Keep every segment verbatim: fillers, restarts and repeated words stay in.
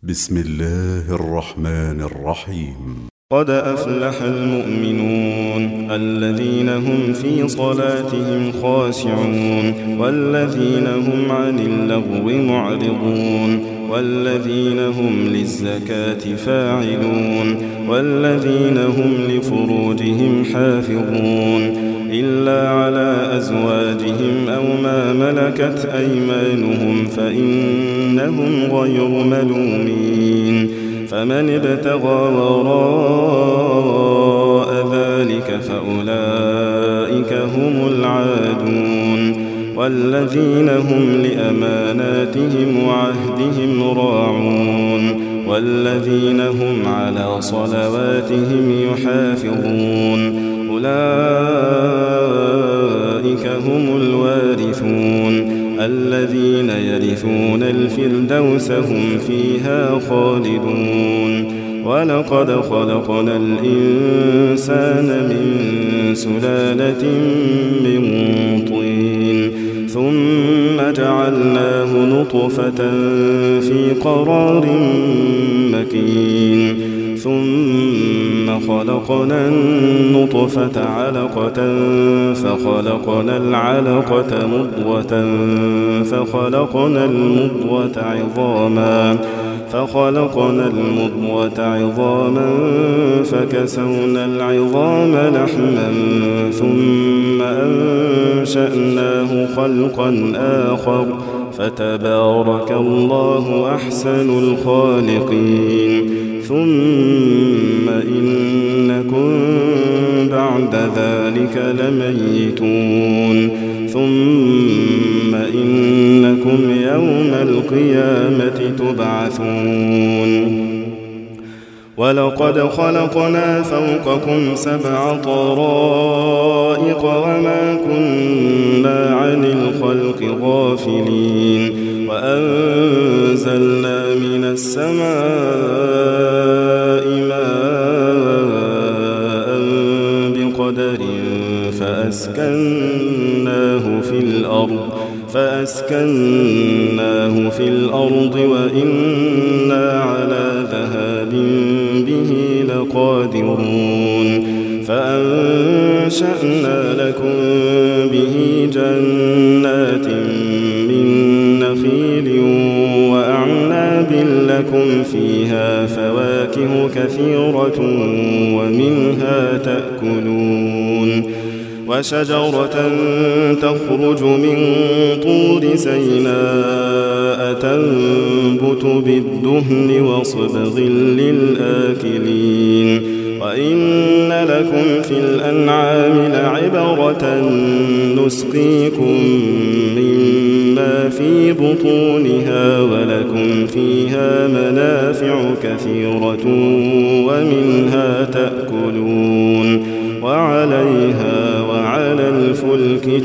بسم الله الرحمن الرحيم. قد أفلح المؤمنون الذين هم في صلاتهم خاشعون والذين هم عن اللغو معرضون والذين هم للزكاة فاعلون والذين هم لفروجهم حافظون إلا على أزواجهم أو ما ملكت أيمانهم فإنهم غير ملومين. فمن ابتغى وراء ذلك فأولئك هم العادون والذين هم لأماناتهم وعهدهم راعون والذين هم على صلواتهم يحافظون أولئك هم الوارثون الذين يرثون الفردوس هم فيها خالدون. ولقد خلقنا الإنسان من سلالة من طين ثم جعلناه نطفة في قرار مكين ثم خلقنا النطفة علقة فخلقنا العلقة مضغة فخلقنا المضغة عظاما فخلقنا المضغة عظاما فكسونا العظام لحما ثم أنشأناه خلقا آخر فتبارك الله أحسن الخالقين. ثم إنكم بعد ذلك لميتون ثم إنكم يوم القيامة تبعثون. ولقد خلقنا فوقكم سبع طرائق وما كنا عن الخلق غافلين وأنزلنا من السماء ماء بقدر فأسكناه في الأرض فأسكناه في الأرض وإنا على ذهاب به لقادرون. فأنشأنا لكم به جنات من نخيل وأعناب لكم فيها فواكه كثيرة ومنها تأكلون وشجرة تخرج من طور سيناء تنبت بالدهن وصبغ للآكلين. وإن لكم في الأنعام لعبرة نسقيكم مما في بطونها ولكم فيها منافع كثيرة ومنها تأكلون وعليها وعلى الفلك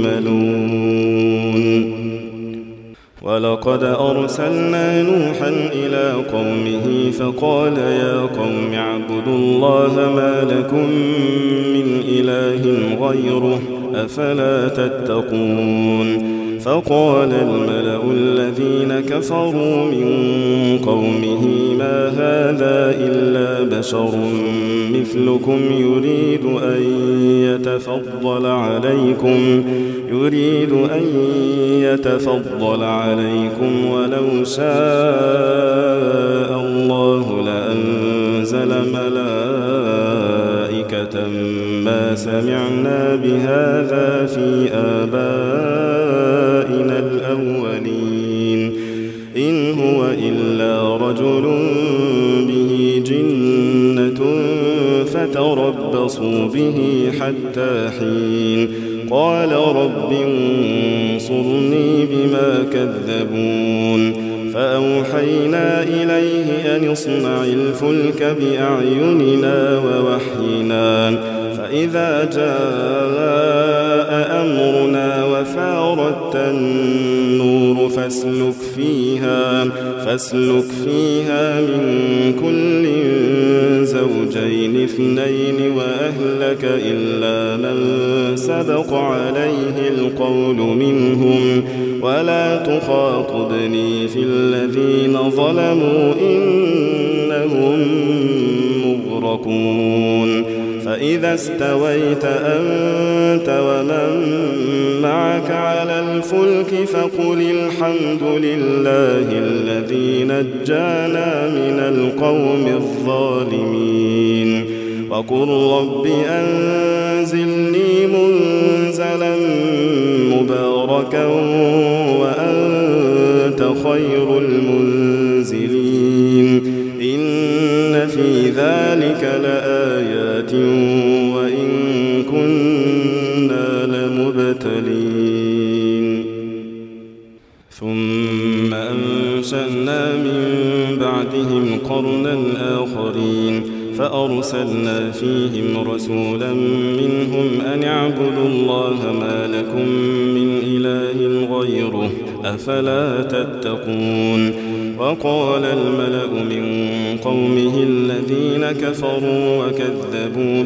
تحملون. ولقد أرسلنا نوحا إلى قومه فقال يا قوم اعبدوا الله ما لكم من إله غيره أفلا تتقون. فقال الملأ الذين كفروا من قومه ما هذا إلا بشر مثلكم يريد أن يتفضل عليكم يريد أن يتفضل عليكم ولو شاء الله لأنزل ملائكة ما سمعنا بهذا في آبائنا الأولين إن هو إلا رجل به جنة فتربصوا به حتى حين. قال رب انصرني بما كذبون. فأوحينا إليه أن اصنع الفلك بأعيننا ووحينا فإذا جاء أمرنا وفارت النور فاسلك فيها فاسلك فيها من كل زوجين اثنين وأهلك إلا من سبق عليه القول منهم ولا تخاطبني في الذين ظلموا إنهم مغرقون فإذا استويت أنت ومن معك على الفلك فقل الحمد لله الذي نجانا من القوم الظالمين وقل رب أنزلني منزلا مباركا وأنت خير المنزلين إن في ذلك لآيات وإن كنا لمبتلين ثم أنشأنا من بعدهم قرنا آخرين فأرسلنا فيهم رسولا منهم أن اعبدوا الله ما لكم من إله غيره أفلا تتقون وقال الملأ من قومه الذين كفروا وكذبوا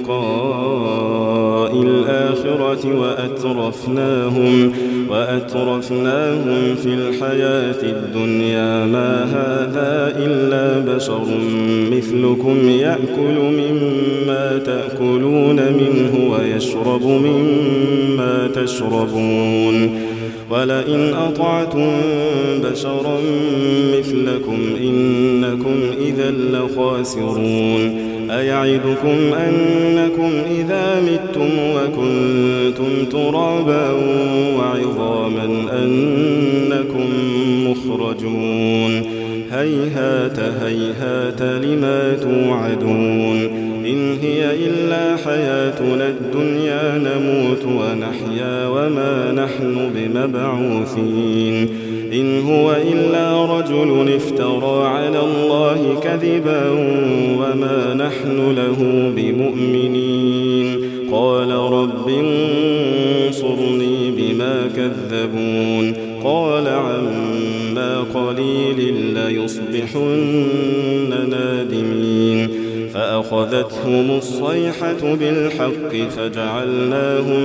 بلقاء الآخرة وأترفناهم, وأترفناهم في الحياة الدنيا ما هذا إلا بشر مثلكم يأكل مما تأكلون منه ويشرب مما تشربون ولئن أطعتم بشرا مثلكم إنكم إذا لخاسرون أيعدكم أنكم إذا متم وكنتم ترابا وعظاما أنكم مخرجون هيهات هيهات لما توعدون إن هي إلا حياتنا الدنيا نموت ونحيا وما نحن بمبعوثين إن هو إلا رجل افترى على الله كذبا وما نحن له بمؤمنين قال رب انصرني بما كذبون قال عما قليل ليصبحن نادمين فأخذتهم الصيحة بالحق فجعلناهم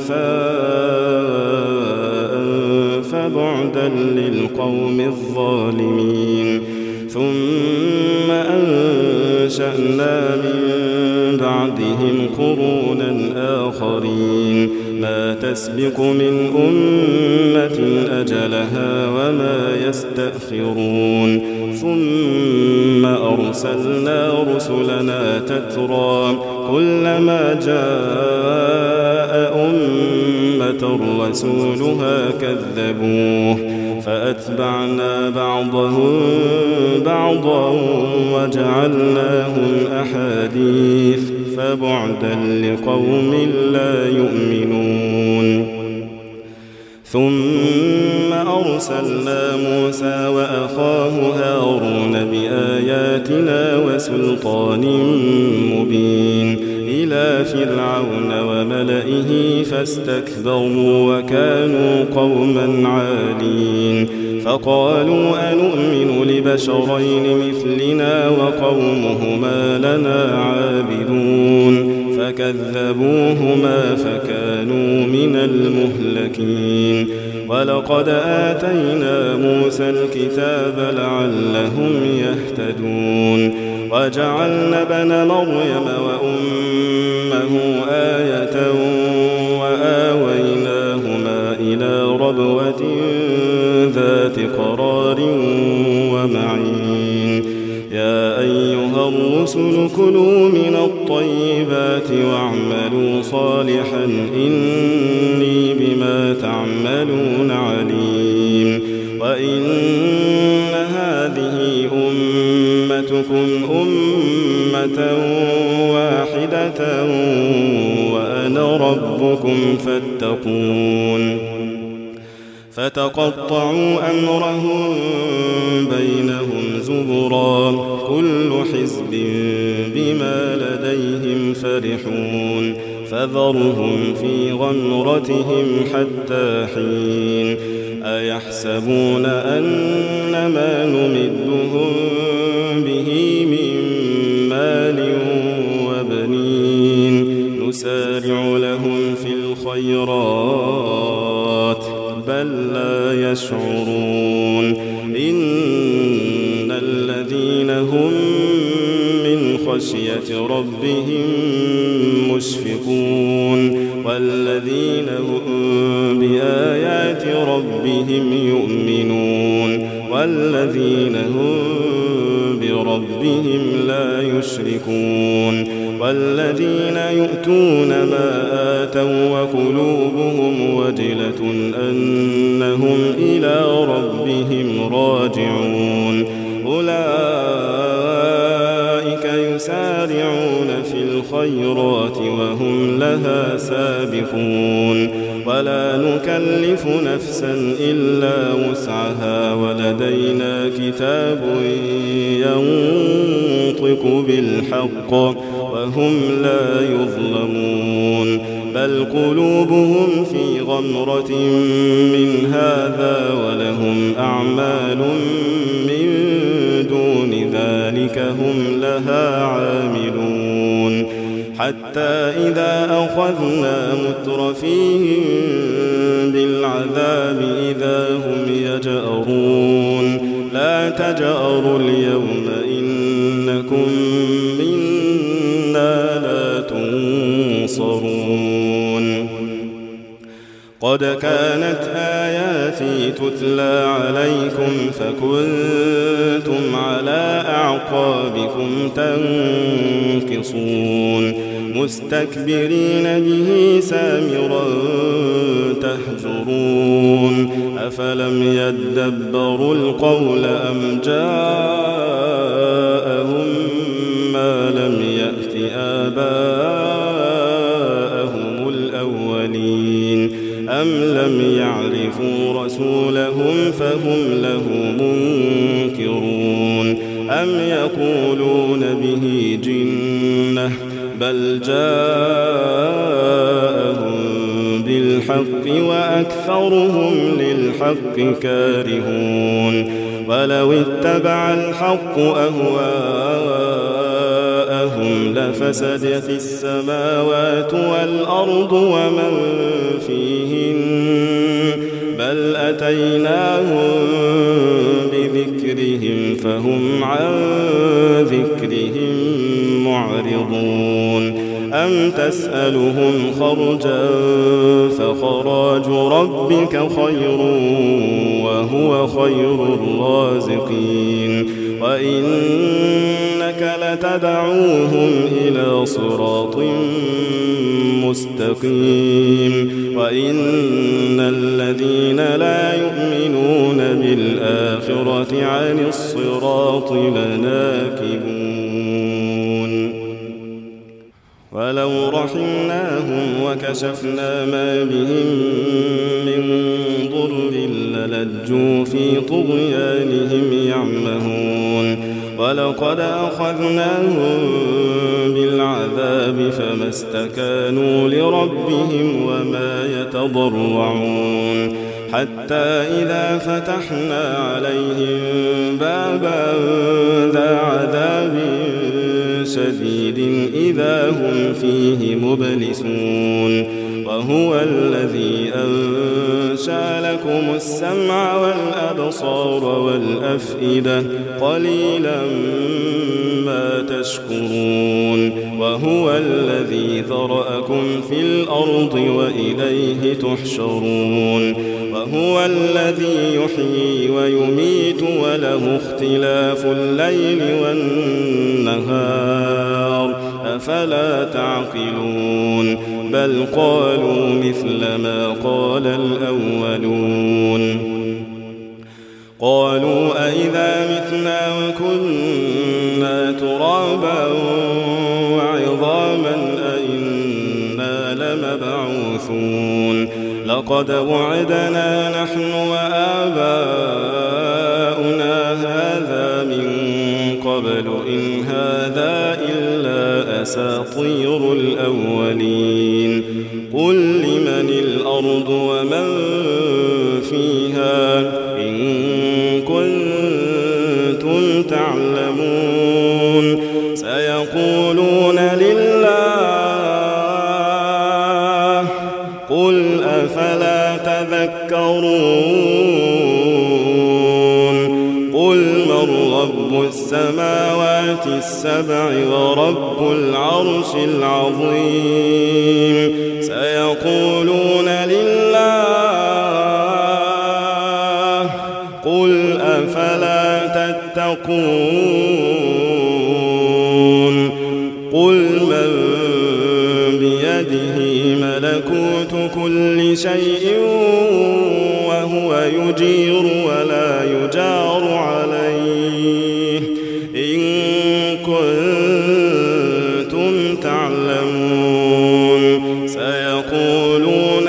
غثاء فبعدا للقوم الظالمين ثم أنشأنا من بعدهم قرونا آخرين ما تسبق من أمة أجلها وما يستأخرون ثم أرسلنا رسلنا تترى كلما جاء أمة رسولها كذبوه فأتبعنا بعضهم بعضا وجعلناهم أحاديث فبعدا لقوم لا يؤمنون ثم أرسلنا موسى وأخاه هارون بآياتنا وسلطان مبين إلى فرعون وملئه فاستكبروا وكانوا قوما عالين فقالوا أنؤمن لبشرين مثلنا وقومهما لنا عابدون فكذبوهما فكانوا من المهلكين ولقد آتينا موسى الكتاب لعلهم يهتدون وجعلنا ابن مريم وأمه آية وآويناهما إلى ربوة ذات قرار ومعين يا أيها الرسل كلوا من الطيبات واعملوا صالحا إني بما تعملون عليم وإن هذه أمتكم أمة واحدة وأنا ربكم فاتقون فتقطعوا أمرهم بينهم زبرا كل حزب بما لديهم فرحون فذرهم في غمرتهم حتى حين أيحسبون أن ما نمدهم به من مال وبنين نسارع لهم في الخيرات بل لا يشعرون إن الذين هم من خشية ربهم مشفقون والذين هم بآيات ربهم يؤمنون والذين هم بربهم لا يشركون والذين يؤتون ما آتوا وقلوبهم وجلة أنهم إلى ربهم راجعون أولئك يسارعون في الخيرات وهم لها سابقون ولا نكلف نفسا إلا وسعها ولدينا كتاب ينطق بالحق وهم لا يظلمون بل قلوبهم في غمرة من هذا ولهم أعمال من دون ذلك هم لها عاملون حتى إذا أخذنا مترفيهم بالعذاب إذا هم يجأرون لا تجأروا اليوم إنكم منا لا تنصرون قد كانت آياتي تتلى عليكم فكنتم على أعقابكم تنكصون مستكبرين به سامرا تهجرون أفلم يدبروا القول أم جاءهم ما لم يأت آباءهم الأولين أم لم يعرفوا رسولهم فهم له منكرون أم يقولون به جنة بل جاءهم بالحق وأكثرهم للحق كارهون ولو اتبع الحق أهواءهم لفسدت السماوات والأرض ومن فيهن بل أتيناهم بذكرهم فهم عن ذكرهم معرضون أم تسألهم خرجا فخراج ربك خير وهو خير الرازقين وإنك لتدعوهم إلى صراط مستقيم وإن الذين لا يؤمنون بالآخرة عن الصراط لناكبون ولو رحمناهم وكشفنا ما بهم من ضر للجوا في طغيانهم يعمهون ولقد أخذناهم بالعذاب فما استكانوا لربهم وما يتضرعون حتى إذا فتحنا عليهم بابا ذا عذاب شديد إذا هم فيه مبلسون وهو الذي أنشأ لكم السمع والأبصار والأفئدة قليلا ما تشكرون وهو الذي ذرأكم في الأرض وإليه تحشرون وهو الذي يحيي ويميت وله اختلاف الليل والنهار أفلا تعقلون بل قالوا مثل ما قال الأولون قالوا أئذا متنا وكنا ترابا وعظاما أئنا لمبعوثون لقد وعدنا نحن وآباؤنا هذا من قبل إن هذا إلا أساطير الأولين قل لمن الأرض ومن فيها إن كنتم تعلمون سيقولون لله قل أفلا تذكرون السماوات السبع ورب العرش العظيم سيقولون لله قل أفلا تتقون قل من بيده ملكوت كل شيء وهو يجير ولا يجار عليه إن كنتم تعلمون سيقولون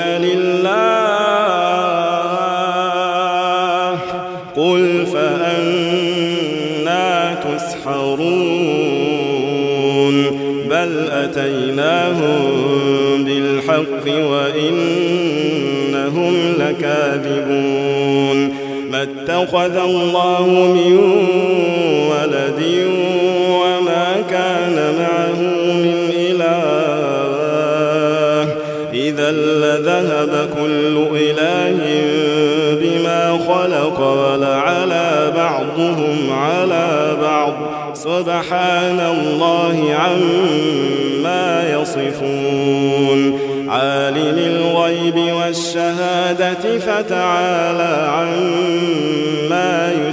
لله قل فأنى تسحرون بل أتيناهم بالحق وإنهم لكاذبون ما اتخذ الله من ولد وما كان معه من إله إذا لذهب كل إله بما خلق ولعلى بعضهم على بعض سبحان الله عما يصفون عالم الغيب والشهادة فتعالى عما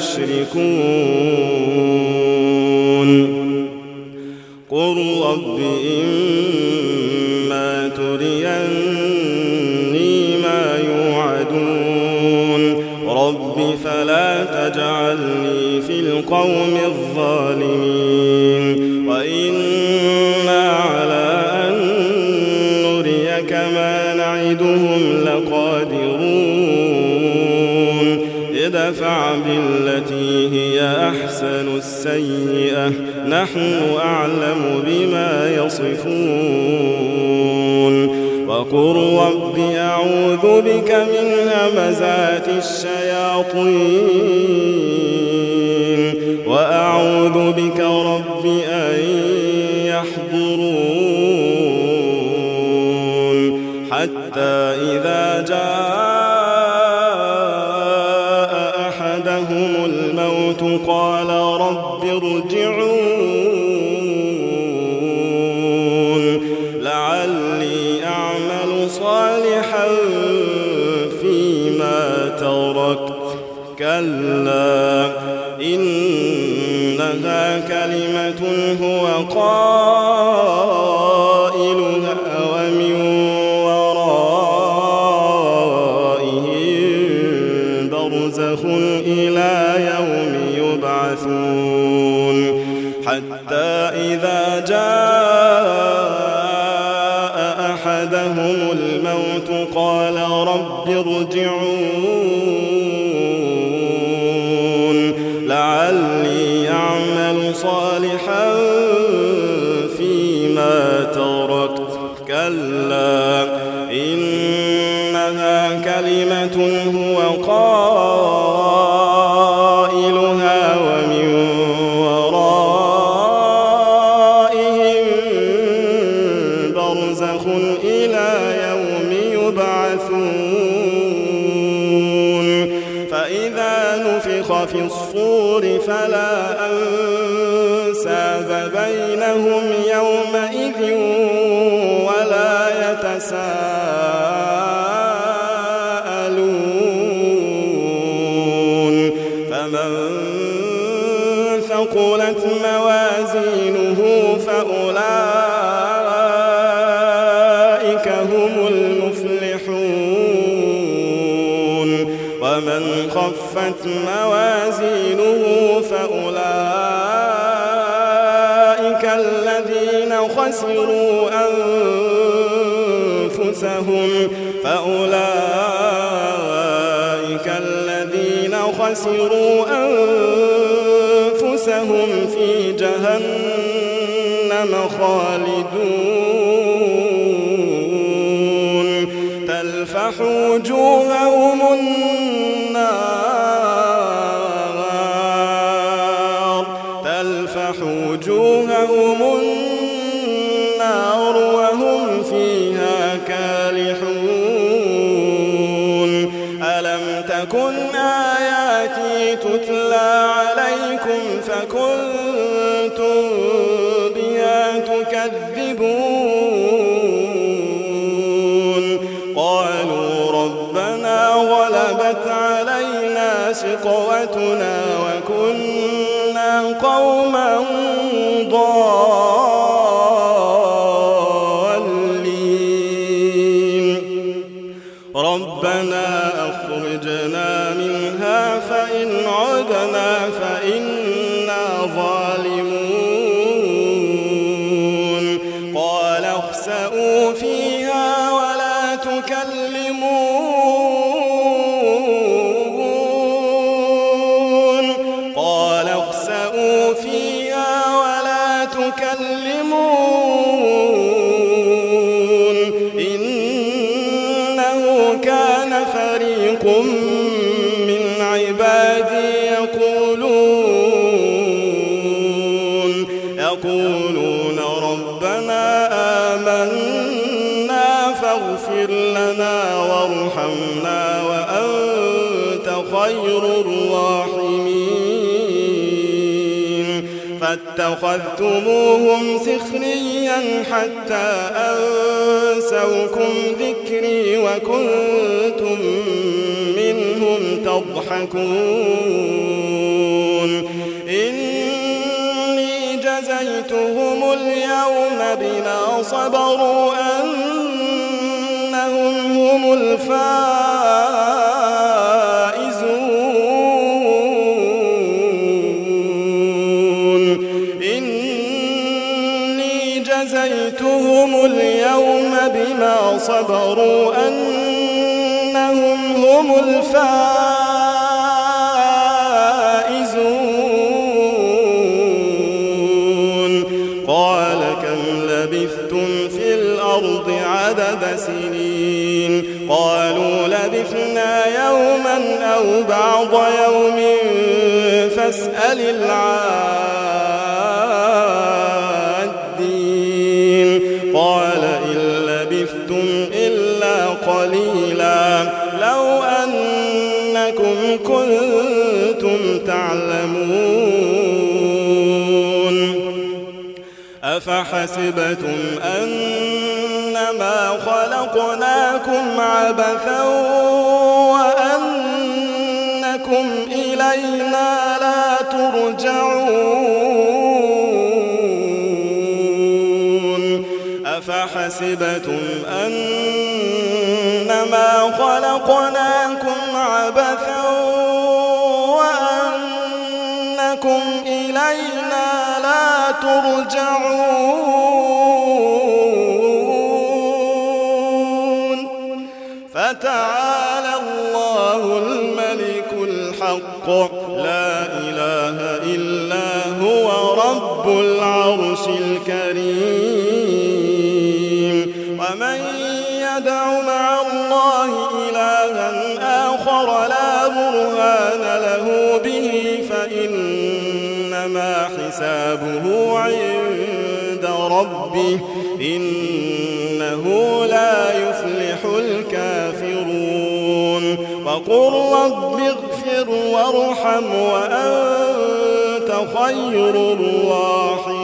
يشركون قل رب إما تريني ما يوعدون رب فلا تجعلني في القوم الظالمين وإنا على أن نريك ما نعدهم لقادرون ادفع بالتي هي أحسن السيئة نحن أعلم بما يصفون وقل رب أعوذ بك من همزات الشياطين وأعوذ بك رب أن يحضرون حتى إذا جاء أحدهم الموت قال رب ارجعون لعلي أعمل صالحا فيما تركت كلا إنها كلمة هو قائلها ومن ورائهم برزخ إلى يوم يبعثون حتى إذا جاء أحدهم الموت قال رب ارجعون لعلي أعمل صالحا فيما تركت كلا إنها كلمة هو قائلها ومن ورائهم برزخ إلى يوم يبعثون فإذا نفخ في الصور فلا أنساب بينهم يومئذ ولا يتساءلون فمن ثقلت موازينه فأولئك هم المفلحون ومن خفت موازينه فأولئك الذين خسروا أنفسهم فأولئك الذين خسروا أنفسهم في جهنم خالدون تلفح وجوههم النار تلفح وجوههم النار وهم فيها كالحون ألم تكن آياتي تتلى عليكم فكنتم شقوتنا وكنا قوما ضالين ربنا أخرجنا منها فإن عدنا فإنا ظالمون قال اخسئوا فيها ولا تكلمون قال اخسئوا فيها ولا تكلمون إنه كان فريق من عبادي يقولون يقولون ربنا آمنا فاغفر لنا وارحمنا وأنت خير الراحمين فاتخذتموهم سخريا حتى أنسوكم ذكري وكنتم منهم تضحكون إني جزيتهم اليوم بما صبروا أنهم هم الفائزون إني جزيتهم اليوم بما صبروا أنهم هم الفائزون قال كم لبثتم في الأرض عدد سنين قالوا لبثنا يوما أو بعض يوم فاسأل العادين قال إن لبثتم إلا قليلا لو أنكم كنتم تعلمون أفحسبتم أنما خلقناكم عبثا وأنكم إلينا لا ترجعون أفحسبتم أنما خلقناكم عبثا وأنكم إلينا لا ترجعون فتعالى الله الملك الحق لا إله إلا هو رب العرش الكريم ومن يدع مع الله إلها آخر لا برهان له به فإنما حسابه عند ربه إنه لا يفلح الكافرون وقل رب اغفر وارحم وأنت خير الراحمين